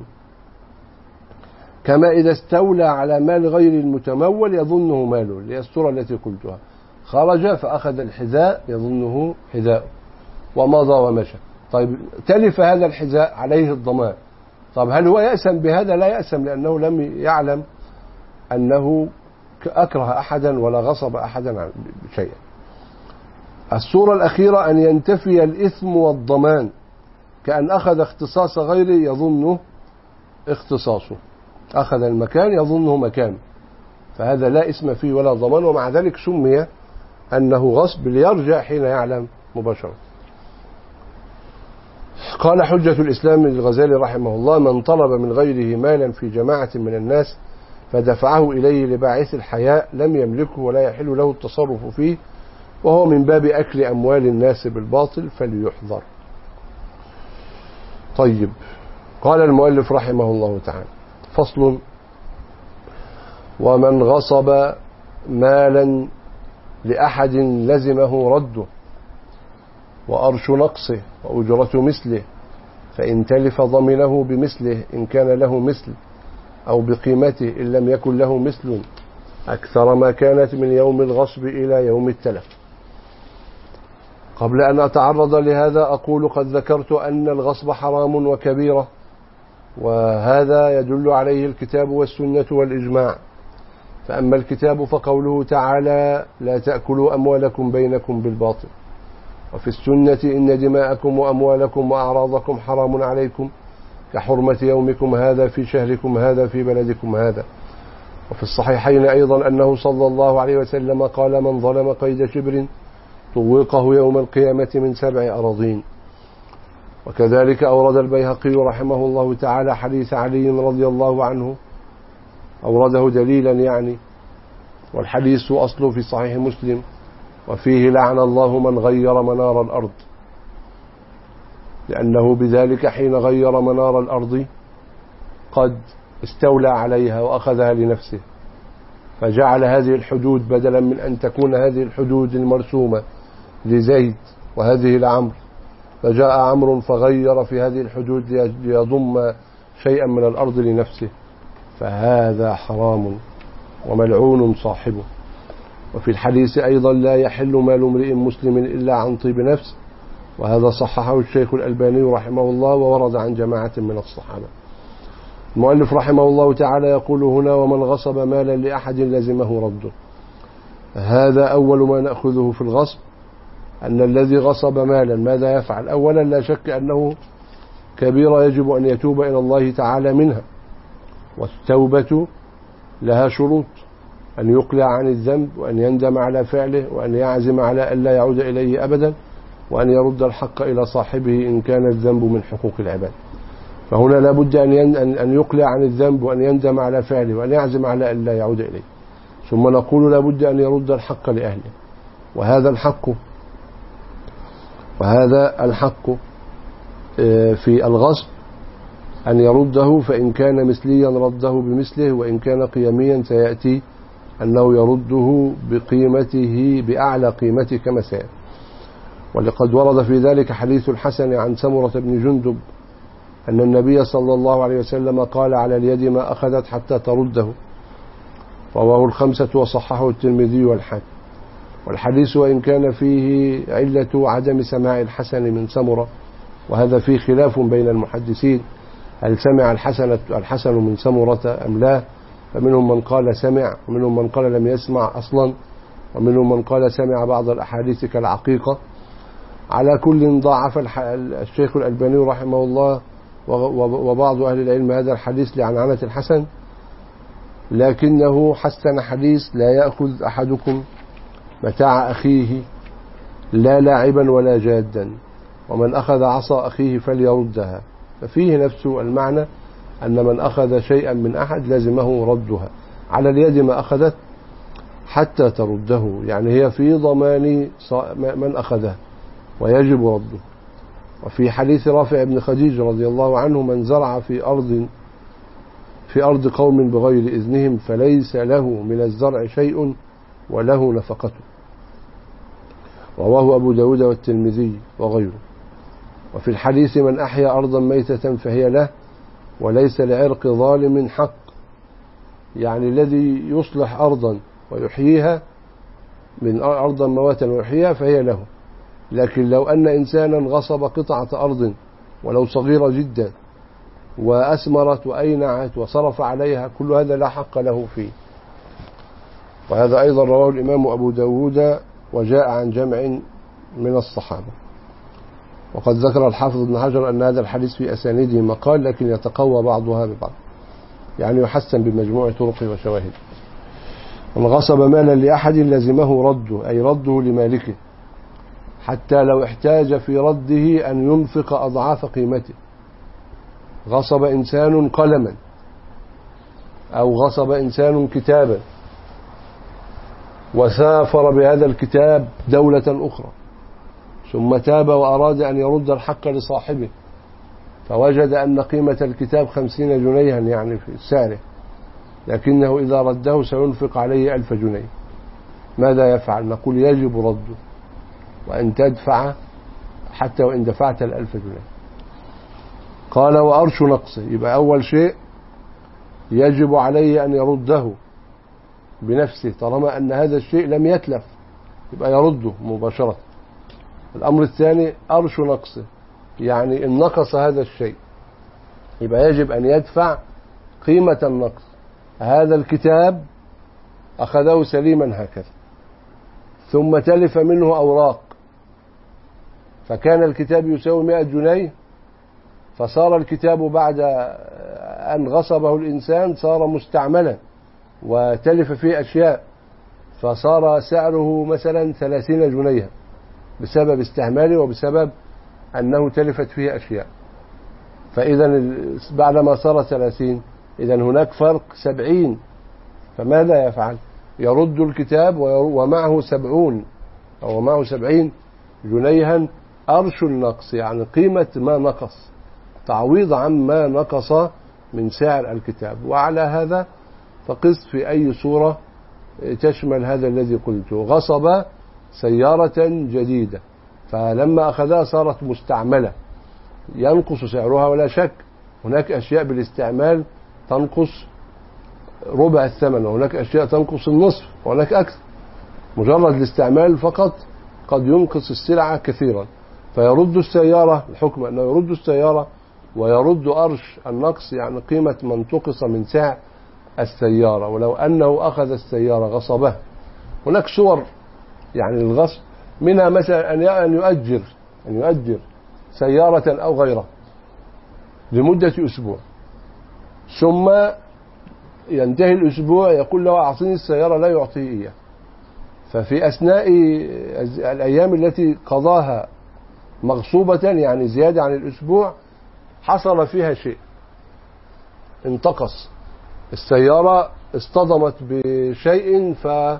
كما إذا استولى على مال غير المتمول يظنه ماله، اللي هي الصورة التي قلتها، خرج فأخذ الحذاء يظنه حذاء ومضى ومشى. طيب، تلف هذا الحذاء عليه الضمان، طب هل هو يأسم بهذا؟ لا يأسم، لأنه لم يعلم أنه أكره أحدا ولا غصب أحدا شيئا. الصورة الأخيرة أن ينتفي الإثم والضمان، كأن أخذ اختصاص غيره يظنه اختصاصه، أخذ المكان يظنه مكان، فهذا لا إثم فيه ولا ضمان، ومع ذلك سمي أنه غصب ليرجع حين يعلم مباشرة. قال حجة الإسلام الغزالي رحمه الله: من طلب من غيره مالا في جماعة من الناس فدفعه إليه لباعث الحياء لم يملكه ولا يحل له التصرف فيه، وهو من باب أكل أموال الناس بالباطل فليحذر. طيب، قال المؤلف رحمه الله تعالى: فصل: ومن غصب مالا لأحد لزمه رده وأرش نقصه وأجرة مثله، فإن تلف ضمنه بمثله إن كان له مثل، أو بقيمته إن لم يكن له مثل، أكثر ما كانت من يوم الغصب إلى يوم التلف. قبل أن أتعرض لهذا أقول: قد ذكرت أن الغصب حرام وكبيرة، وهذا يدل عليه الكتاب والسنة والإجماع. فأما الكتاب فقوله تعالى: لا تأكلوا أموالكم بينكم بالباطل، وفي السنة: إن دماءكم وأموالكم وأعراضكم حرام عليكم كحرمة يومكم هذا في شهركم هذا في بلدكم هذا. وفي الصحيحين أيضا أنه صلى الله عليه وسلم قال: من ظلم قيد شبر طوقه يوم القيامة من سبع أراضين. وكذلك أورد البيهقي رحمه الله تعالى حديث علي رضي الله عنه، أورده دليلا يعني، والحديث أصله في صحيح مسلم، وفيه: لعن الله من غير منار الأرض، لأنه بذلك حين غير منار الأرض قد استولى عليها وأخذها لنفسه، فجعل هذه الحدود بدلا من أن تكون هذه الحدود المرسومة لزيد وهذه لعمرو، فجاء عمرو فغير في هذه الحدود ليضم شيئا من الأرض لنفسه، فهذا حرام وملعون صاحبه. وفي الحديث أيضا: لا يحل مال امرئ مسلم إلا عن طيب نفس، وهذا صححه الشيخ الألباني رحمه الله، وورد عن جماعة من الصحابة. المؤلف رحمه الله تعالى يقول هنا: ومن غصب مالا لأحد لزمه رده. هذا أول ما نأخذه في الغصب، أن الذي غصب مالا ماذا يفعل؟ أولا لا شك أنه كبيرة يجب أن يتوب إلى الله تعالى منها، والتوبة لها شروط: أن يقلع عن الذنب، وأن يندم على فعله، وأن يعزم على ألا يعود إليه أبدا، وأن يرد الحق إلى صاحبه إن كان الذنب من حقوق العباد. فهنا لا بد أن يقلع عن الذنب، وأن يندم على فعله، وأن يعزم على ألا يعود إليه. ثم نقول لا بد أن يرد الحق لأهله، وهذا الحق وهذا الحق في الغصب أن يرده، فإن كان مثليا رده بمثله، وإن كان قيميا سيأتي أنه يرده بقيمته بأعلى قيمته كما سيأتي. ولقد ورد في ذلك حديث الحسن عن سمرة بن جندب أن النبي صلى الله عليه وسلم قال: على اليد ما أخذت حتى ترده. رواه الخمسة وصححه الترمذي والحاكم. والحديث وإن كان فيه علة عدم سماع الحسن من سمرة، وهذا فيه خلاف بين المحدثين، هل سمع الحسن الحسن من سمرة أم لا؟ فمنهم من قال سمع، ومنهم من قال لم يسمع أصلا، ومنهم من قال سمع بعض الأحاديث كالعقيقة. على كل ضاعف الشيخ الألباني رحمه الله وبعض أهل العلم هذا الحديث لعنعنة الحسن، لكنه حسن حديث: لا يأخذ أحدكم متاع أخيه لا لاعبا ولا جادا، ومن أخذ عصا أخيه فليردها. ففيه نفس المعنى أن من أخذ شيئا من أحد لازمه ردها. على اليد ما أخذت حتى ترده، يعني هي في ضمان من أخذها ويجب رده. وفي حديث رافع بن خديج رضي الله عنه: من زرع في أرض في أرض قوم بغير إذنهم فليس له من الزرع شيء وله نفقته. رواه أبو داود والترمذي وغيره. وفي الحديث: من أحيا أرضا ميتة فهي له وليس لعرق ظالم حق، يعني الذي يصلح أرضا ويحييها من أرضا مواتا ويحييها فهي له. لكن لو أن إنسانا غصب قطعة أرض ولو صغيرة جدا وأثمرت وأينعت وصرف عليها، كل هذا لا حق له فيه. وهذا أيضا رواه الإمام أبو داود وجاء عن جمع من الصحابة. وقد ذكر الحافظ ابن حجر أن هذا الحديث في أسانيده مقال، لكن يتقوى بعضها ببعض، يعني يحسن بمجموع طرقه وشواهده. من غصب مالا لأحد لزمه رده، أي رده لمالكه، حتى لو احتاج في رده أن ينفق أضعاف قيمته. غصب إنسان قلما، أو غصب إنسان كتابا وسافر بهذا الكتاب دولة أخرى، ثم تاب وأراد أن يرد الحق لصاحبه، فوجد أن قيمة الكتاب خمسين جنيها يعني في سعره، لكنه إذا رده سينفق عليه ألف جنيه، ماذا يفعل؟ نقول يجب رده، وأن تدفع حتى وإن دفعت الألف جنيه. قال: وأرش نقصه، يبقى أول شيء يجب عليه أن يرده بنفسه، طالما أن هذا الشيء لم يتلف يبقى يرده مباشرة. الأمر الثاني أرش نقصه، يعني إن نقص هذا الشيء يبقى يجب أن يدفع قيمة النقص. هذا الكتاب أخذه سليما هكذا، ثم تلف منه أوراق، فكان الكتاب يساوي مئة جنيه، فصار الكتاب بعد أن غصبه الإنسان صار مستعملا وتلف فيه أشياء، فصار سعره مثلا ثلاثين جنيها بسبب استعماله وبسبب أنه تلفت فيه أشياء. فإذا بعدما صار ثلاثين إذا هناك فرق سبعين، فماذا يفعل؟ يرد الكتاب ومعه سبعون أو معه سبعين جنيها أرش النقص، يعني قيمة ما نقص، تعويض عن ما نقص من سعر الكتاب. وعلى هذا فقس في أي صورة تشمل هذا الذي قلته. غصب سيارة جديدة، فلما أخذها صارت مستعملة ينقص سعرها ولا شك، هناك أشياء بالاستعمال تنقص ربع الثمن، وهناك أشياء تنقص النصف، وهناك أكثر. مجرد الاستعمال فقط قد ينقص السلعة كثيرا، فيرد السيارة، الحكم أنه يرد السيارة ويرد أرش النقص، يعني قيمة ما انتقص من سعر السيارة. ولو أنه أخذ السيارة غصبها، هناك صور يعني الغصب، منها مثلا أن يؤجر أن يؤجر سيارة أو غيرها لمدة أسبوع، ثم ينتهي الأسبوع يقول له أعطيني السيارة، لا يعطيه إياه. ففي أثناء الأيام التي قضاها مغصوبة يعني زيادة عن الأسبوع حصل فيها شيء، انتقص السيارة، اصطدمت بشيء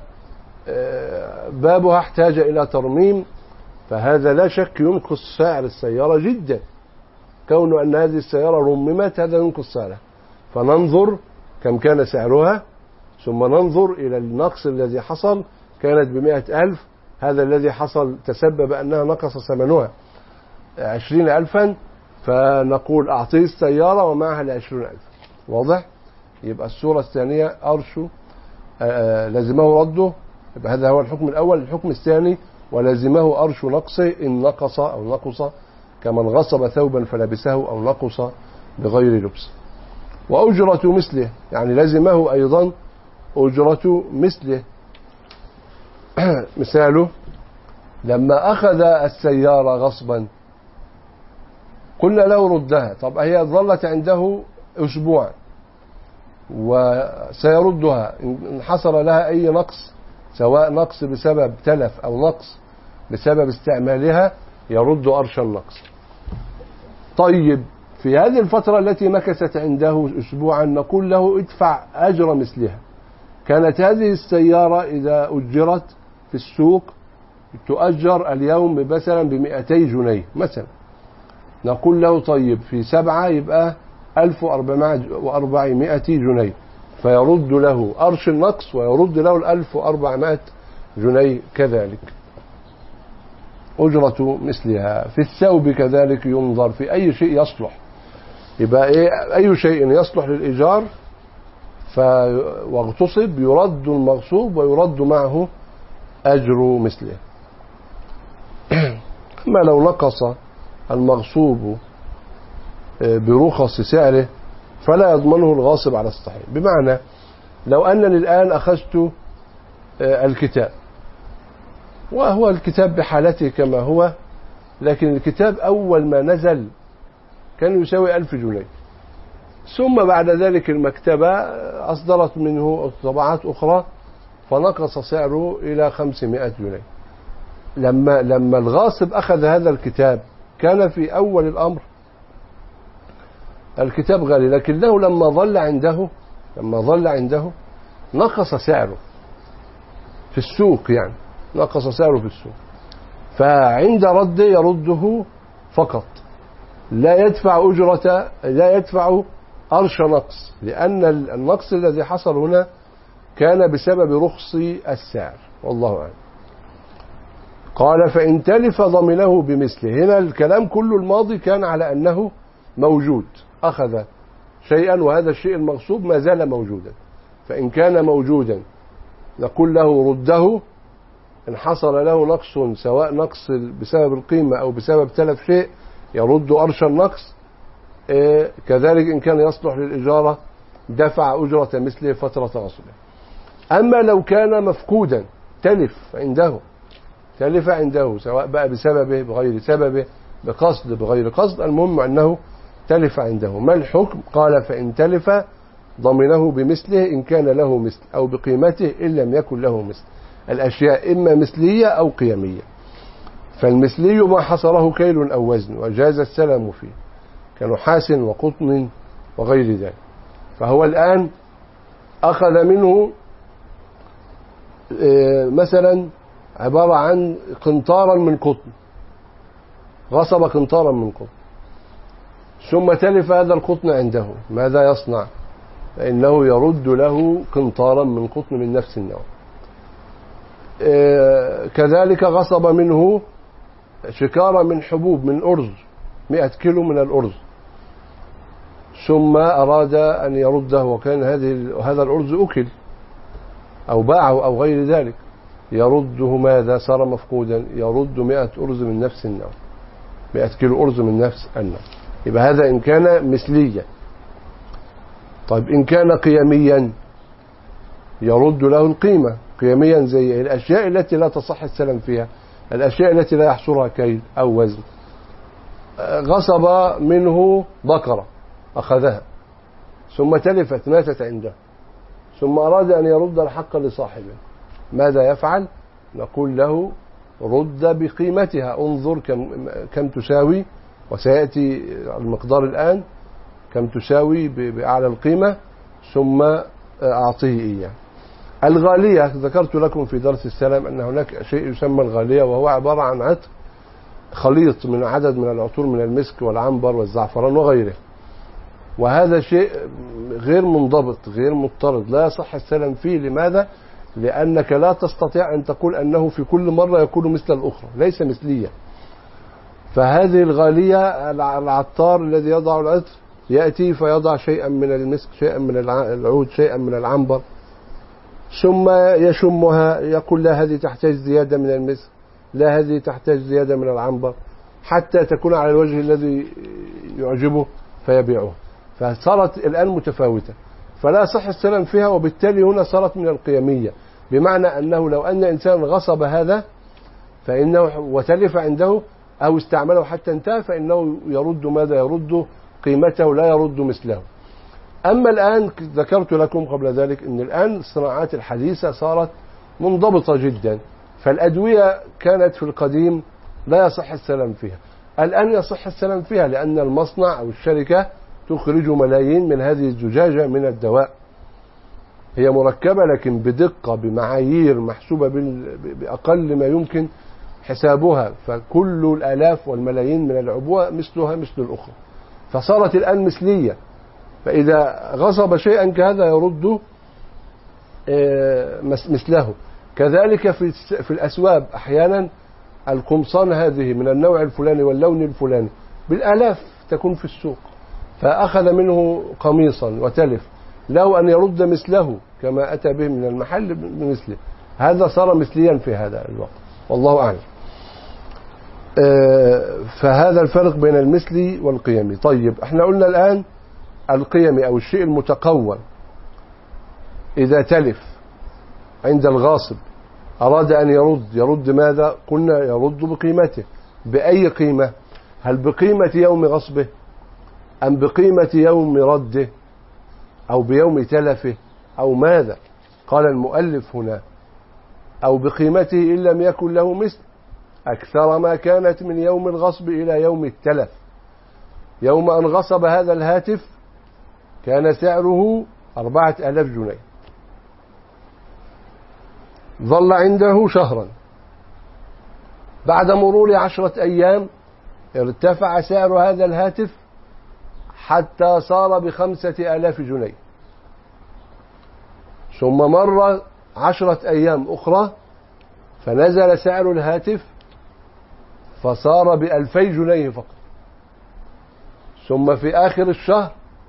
فبابها احتاج إلى ترميم، فهذا لا شك ينقص سعر السيارة جدا. كون أن هذه السيارة رممت هذا ينقص سعرها، فننظر كم كان سعرها، ثم ننظر إلى النقص الذي حصل، كانت بمئة ألف، هذا الذي حصل تسبب أنها نقص ثمنها عشرين ألفا، فنقول أعطيه السيارة ومعها العشرين ألف. واضح؟ يبقى الصورة الثانية أرش لازمه رده، يبقى هذا هو الحكم الأول. الحكم الثاني ولازمه أرش نقصه إن نقص أو نقص، كمن غصب ثوبا فلبسه أو نقص بغير لبس. وأجرة مثله، يعني لازمه أيضا أجرة مثله. مثاله لما أخذ السيارة غصبا قلنا له ردها، طب هي ظلت عنده أسبوعا وسيردها، إن حصل لها أي نقص سواء نقص بسبب تلف أو نقص بسبب استعمالها يرد أرش النقص. طيب في هذه الفترة التي مكثت عنده أسبوعا نقول له ادفع أجر مثلها. كانت هذه السيارة إذا أجرت في السوق تؤجر اليوم مثلا بمئتي جنيه مثلا، نقول له طيب في سبعة يبقى ألف وأربعمائة جنيه، فيرد له أرش النقص ويرد له الألف وأربعمائة جنيه كذلك. أجرة مثلها. في الثوب كذلك ينظر في أي شيء يصلح، يبقى إيه أي شيء يصلح للإيجار واغتصب يرد المغصوب ويرد معه أجر مثله. أما لو نقص المغصوب برخص سعره فلا يضمنه الغاصب على الصحيح. بمعنى لو أنني الآن أخذت الكتاب وهو الكتاب بحالته كما هو، لكن الكتاب أول ما نزل كان يساوي ألف جنيه، ثم بعد ذلك المكتبة أصدرت منه طبعات أخرى فنقص سعره إلى خمسمائة جنيه. لما لما الغاصب أخذ هذا الكتاب كان في أول الأمر الكتاب غالي، لكنه لما ظل عنده لما ظل عنده نقص سعره في السوق، يعني نقص سعره في السوق، فعند رد يرده فقط، لا يدفع أجرة لا يدفع أرش نقص، لأن النقص الذي حصل هنا كان بسبب رخص السعر. والله أعلم. قال فإن تلف ضمنه بمثله. هنا الكلام كله الماضي كان على أنه موجود، أخذ شيئا وهذا الشيء المغصوب ما زال موجودا، فإن كان موجودا نقول له رده. إن حصل له نقص سواء نقص بسبب القيمة أو بسبب تلف شيء يرد أرش النقص. إيه كذلك إن كان يصلح للإجارة دفع أجرة مثله فترة غصبه. أما لو كان مفقودا تلف عنده تلف عنده سواء بقى بسببه بغير سببه بقصد بغير قصد، المهم أنه تلف عنده. ما الحكم؟ قال فإن تلف ضمنه بمثله إن كان له مثل أو بقيمته إن لم يكن له مثل. الأشياء إما مثلية أو قيمية، فالمثلي ما حصره كيل أو وزن وجاز السلام فيه كنحاس وقطن وغير ذلك. فهو الآن أخذ منه مثلا عبارة عن قنطارا من قطن، غصب قنطارا من قطن ثم تلف هذا القطن عنده، ماذا يصنع؟ فإنه يرد له قنطارا من قطن من نفس النوع. كذلك غصب منه شكارة من حبوب من أرز مئة كيلو من الأرز، ثم أراد أن يرده وكان هذه هذا الأرز أكل أو باعه أو غير ذلك، يرده ماذا؟ صار مفقودا، يرد مئة أرز من نفس النوع، مئة كيلو أرز من نفس النوع. يبقى هذا إن كان مثليا. طيب إن كان قيميا يرد له القيمة. قيميا زي الأشياء التي لا تصح السلم فيها، الأشياء التي لا يحصرها كيل أو وزن. غصب منه بقرة أخذها ثم تلفت ماتت عنده، ثم أراد أن يرد الحق لصاحبه، ماذا يفعل؟ نقول له رد بقيمتها، انظر كم, كم تساوي، وسيأتي المقدار الآن، كم تساوي بأعلى القيمة، ثم أعطيه إياه. الغالية ذكرت لكم في درس السلام أن هناك شيء يسمى الغالية، وهو عبارة عن عتق خليط من عدد من العطور من المسك والعنبر والزعفران وغيره، وهذا شيء غير منضبط غير مضطرد لا يصح السلام فيه. لماذا؟ لأنك لا تستطيع أن تقول أنه في كل مرة يكون مثل الأخرى، ليس مثلية. فهذه الغالية العطار الذي يضع العطر يأتي فيضع شيئا من المسك، شيئا من العود، شيئا من العنبر، ثم يشمها يقول لا هذه تحتاج زيادة من المسك، لا هذه تحتاج زيادة من العنبر، حتى تكون على الوجه الذي يعجبه فيبيعه. فصارت الآن متفاوتة، فلا صح السلام فيها. وبالتالي هنا صارت من القيمية، بمعنى أنه لو أن إنسان غصب هذا فإنه وتلف عنده أو استعمله حتى انتهى فإنه يرد ماذا؟ يرد قيمته، لا يرد مثله. أما الآن ذكرت لكم قبل ذلك أن الآن الصناعات الحديثة صارت منضبطة جدا، فالأدوية كانت في القديم لا يصح السلام فيها، الآن يصح السلام فيها، لأن المصنع أو الشركة تخرج ملايين من هذه الزجاجة من الدواء، هي مركبة لكن بدقة بمعايير محسوبة بأقل ما يمكن حسابها، فكل الآلاف والملايين من العبوة مثلها مثل الأخرى، فصارت الآن مثلية. فإذا غصب شيئا كهذا يرد مثله. كذلك في الأسواب أحيانا القمصان هذه من النوع الفلاني واللون الفلاني بالآلاف تكون في السوق، فأخذ منه قميصا وتلف، له أن يرد مثله كما أتى به من المحل بمثله، هذا صار مثليا في هذا الوقت، والله أعلم. فهذا الفرق بين المثلي والقيمي. طيب احنا قلنا الآن القيمي أو الشيء المتقوم إذا تلف عند الغاصب أراد أن يرد، يرد ماذا؟ قلنا يرد بقيمته. بأي قيمة؟ هل بقيمة يوم غصبه أم بقيمة يوم رده أو بيوم تلفه أو ماذا؟ قال المؤلف هنا أو بقيمته إن لم يكن له مثل أكثر ما كانت من يوم الغصب إلى يوم التلف. يوم أن غصب هذا الهاتف كان سعره أربعة آلاف جنيه، ظل عنده شهرا، بعد مرور عشرة أيام ارتفع سعر هذا الهاتف حتى صار بخمسة آلاف جنيه، ثم مر عشرة أيام أخرى فنزل سعر الهاتف فصار بألفي جنيه فقط، ثم في آخر الشهر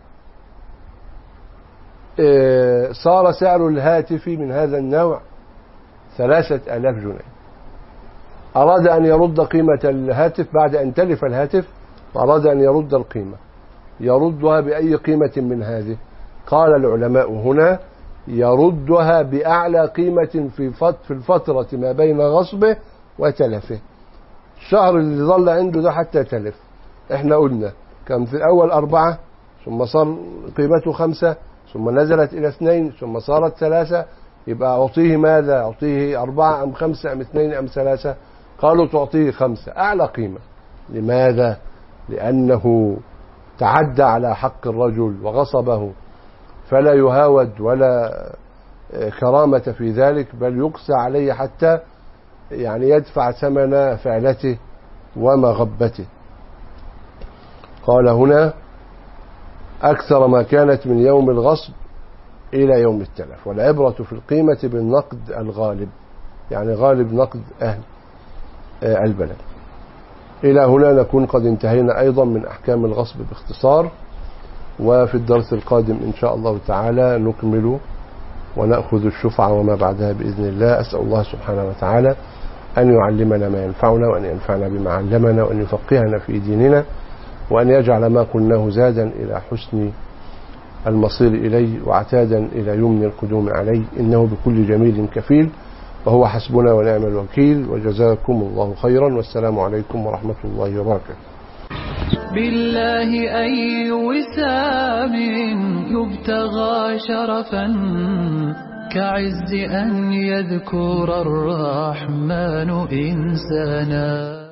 صار سعر الهاتف من هذا النوع ثلاثة آلاف جنيه. أراد أن يرد قيمة الهاتف بعد أن تلف الهاتف، وأراد أن يرد القيمة، يردها بأي قيمة من هذه؟ قال العلماء هنا يردها بأعلى قيمة في الفترة ما بين غصبه وتلفه. الشهر اللي ظل عنده ده حتى تلف، احنا قلنا كان في الأول أربعة، ثم صار قيمته خمسة، ثم نزلت إلى اثنين، ثم صارت ثلاثة، يبقى أعطيه ماذا؟ أعطيه أربعة أم خمسة أم اثنين أم ثلاثة؟ قالوا تعطيه خمسة، أعلى قيمة. لماذا؟ لأنه تعدى على حق الرجل وغصبه، فلا يهاود ولا كرامة في ذلك، بل يقسى عليه حتى يعني يدفع ثمن فعلته ومغبته. قال هنا أكثر ما كانت من يوم الغصب إلى يوم التلف، والعبرة في القيمة بالنقد الغالب، يعني غالب نقد أهل البلد. إلى هنا نكون قد انتهينا أيضا من أحكام الغصب باختصار، وفي الدرس القادم إن شاء الله تعالى نكمل ونأخذ الشفعة وما بعدها بإذن الله. أسأل الله سبحانه وتعالى أن يعلمنا ما ينفعنا، وأن ينفعنا بما علمنا، وأن يفقهنا في ديننا، وأن يجعل ما قلناه زادا إلى حسن المصير إليه وعتادا إلى يمن القدوم عليه، إنه بكل جميل كفيل، وهو حسبنا ونعم الوكيل. وجزاكم الله خيرا، والسلام عليكم ورحمة الله وبركاته. بالله أي وسام يبتغى شرفا كعز أن يذكر الرحمن إنسانا.